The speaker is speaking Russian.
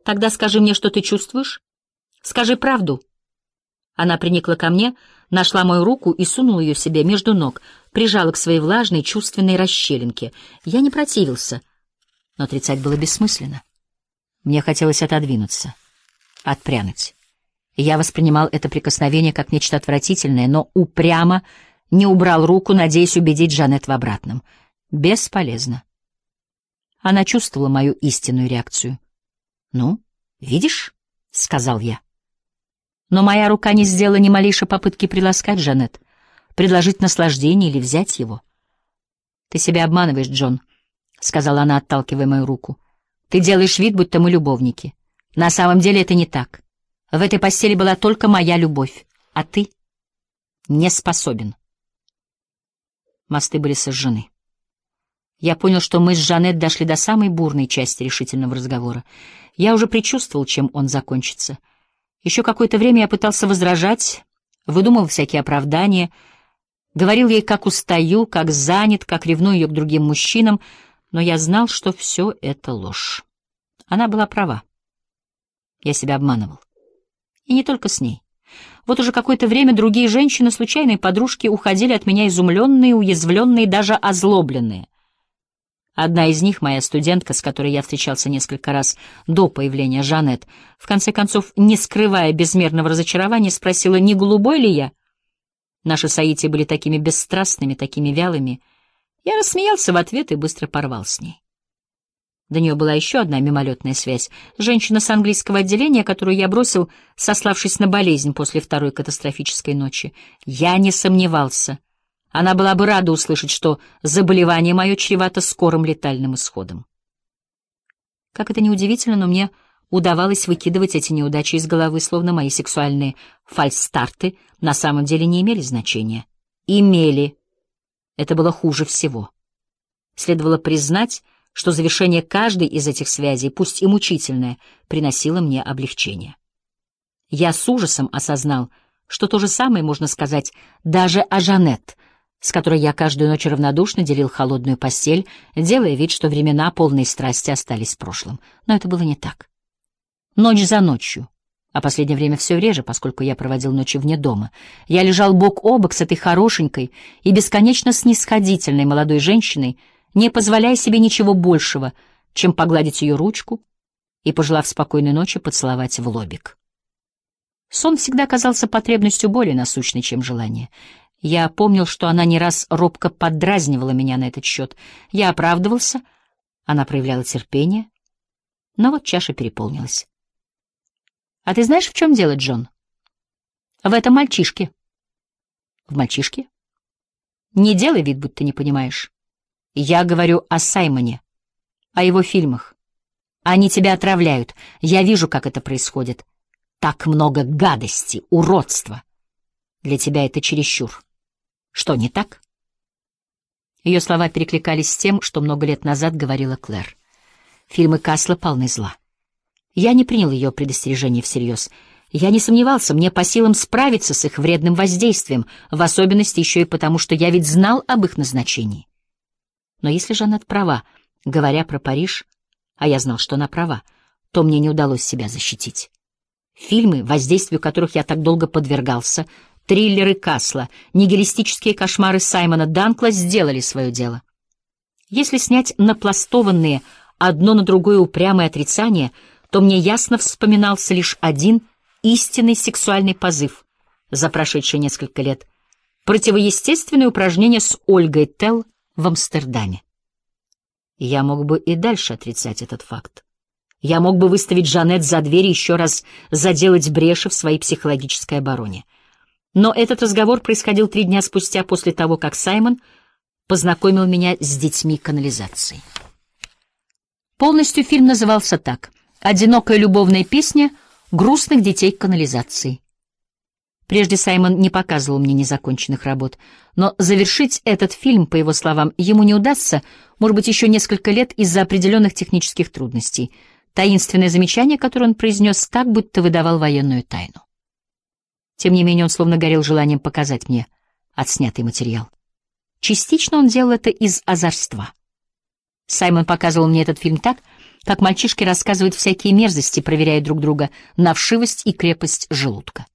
Тогда скажи мне, что ты чувствуешь. Скажи правду. Она приникла ко мне, нашла мою руку и сунула ее себе между ног, прижала к своей влажной, чувственной расщелинке. Я не противился, но отрицать было бессмысленно. Мне хотелось отодвинуться, отпрянуть. Я воспринимал это прикосновение как нечто отвратительное, но упрямо не убрал руку, надеясь убедить Жанет в обратном. Бесполезно. Она чувствовала мою истинную реакцию. «Ну, видишь?» — сказал я. Но моя рука не сделала ни малейшей попытки приласкать Жанет, предложить наслаждение или взять его. «Ты себя обманываешь, Джон», — сказала она, отталкивая мою руку. «Ты делаешь вид, будто мы любовники. На самом деле это не так. В этой постели была только моя любовь, а ты не способен». Мосты были сожжены. Я понял, что мы с Жанет дошли до самой бурной части решительного разговора. Я уже предчувствовал, чем он закончится. Еще какое-то время я пытался возражать, выдумывал всякие оправдания, говорил ей, как устаю, как занят, как ревную ее к другим мужчинам, но я знал, что все это ложь. Она была права. Я себя обманывал. И не только с ней. Вот уже какое-то время другие женщины, случайные подружки, уходили от меня изумленные, уязвленные, даже озлобленные. Одна из них, моя студентка, с которой я встречался несколько раз до появления Жанет, в конце концов, не скрывая безмерного разочарования, спросила, не голубой ли я. Наши соития были такими бесстрастными, такими вялыми. Я рассмеялся в ответ и быстро порвал с ней. До нее была еще одна мимолетная связь. Женщина с английского отделения, которую я бросил, сославшись на болезнь после второй катастрофической ночи. Я не сомневался. Она была бы рада услышать, что заболевание мое чревато скорым летальным исходом. Как это ни удивительно, но мне удавалось выкидывать эти неудачи из головы, словно мои сексуальные фальстарты на самом деле не имели значения. Имели. Это было хуже всего. Следовало признать, что завершение каждой из этих связей, пусть и мучительное, приносило мне облегчение. Я с ужасом осознал, что то же самое можно сказать даже о Жанет, с которой я каждую ночь равнодушно делил холодную постель, делая вид, что времена полной страсти остались в прошлом. Но это было не так. Ночь за ночью, а последнее время все реже, поскольку я проводил ночи вне дома, я лежал бок о бок с этой хорошенькой и бесконечно снисходительной молодой женщиной, не позволяя себе ничего большего, чем погладить ее ручку и, пожелав спокойной ночи, поцеловать в лобик. Сон всегда казался потребностью более насущной, чем желание. Я помнил, что она не раз робко поддразнивала меня на этот счет. Я оправдывался, она проявляла терпение, но вот чаша переполнилась. «А ты знаешь, в чем дело, Джон?» «В этом мальчишке». «В мальчишке?» «Не делай вид, будто не понимаешь. Я говорю о Саймоне, о его фильмах. Они тебя отравляют. Я вижу, как это происходит. Так много гадости, уродства. Для тебя это чересчур. Что, не так?» Ее слова перекликались с тем, что много лет назад говорила Клэр. Фильмы Касла полны зла. Я не принял ее предостережение всерьез. Я не сомневался, мне по силам справиться с их вредным воздействием, в особенности еще и потому, что я ведь знал об их назначении. Но если Жанет права, говоря про Париж, а я знал, что она права, то мне не удалось себя защитить. Фильмы, воздействию которых я так долго подвергался, триллеры Касла, нигилистические кошмары Саймона Данкла сделали свое дело. Если снять напластованные одно на другое упрямые отрицания, то мне ясно вспоминался лишь один истинный сексуальный позыв за прошедшие несколько лет — противоестественное упражнение с Ольгой Телл в Амстердаме. Я мог бы и дальше отрицать этот факт. Я мог бы выставить Жанет за дверь и еще раз заделать бреши в своей психологической обороне. Но этот разговор происходил 3 дня спустя после того, как Саймон познакомил меня с детьми канализации. Полностью фильм назывался так: «Одинокая любовная песня грустных детей канализации». Прежде Саймон не показывал мне незаконченных работ, но завершить этот фильм, по его словам, ему не удастся, может быть, еще несколько лет из-за определенных технических трудностей. Таинственное замечание, которое он произнес так, будто выдавал военную тайну. Тем не менее, он словно горел желанием показать мне отснятый материал. Частично он делал это из озорства. Саймон показывал мне этот фильм так, как мальчишки рассказывают всякие мерзости, проверяя друг друга на вшивость и крепость желудка.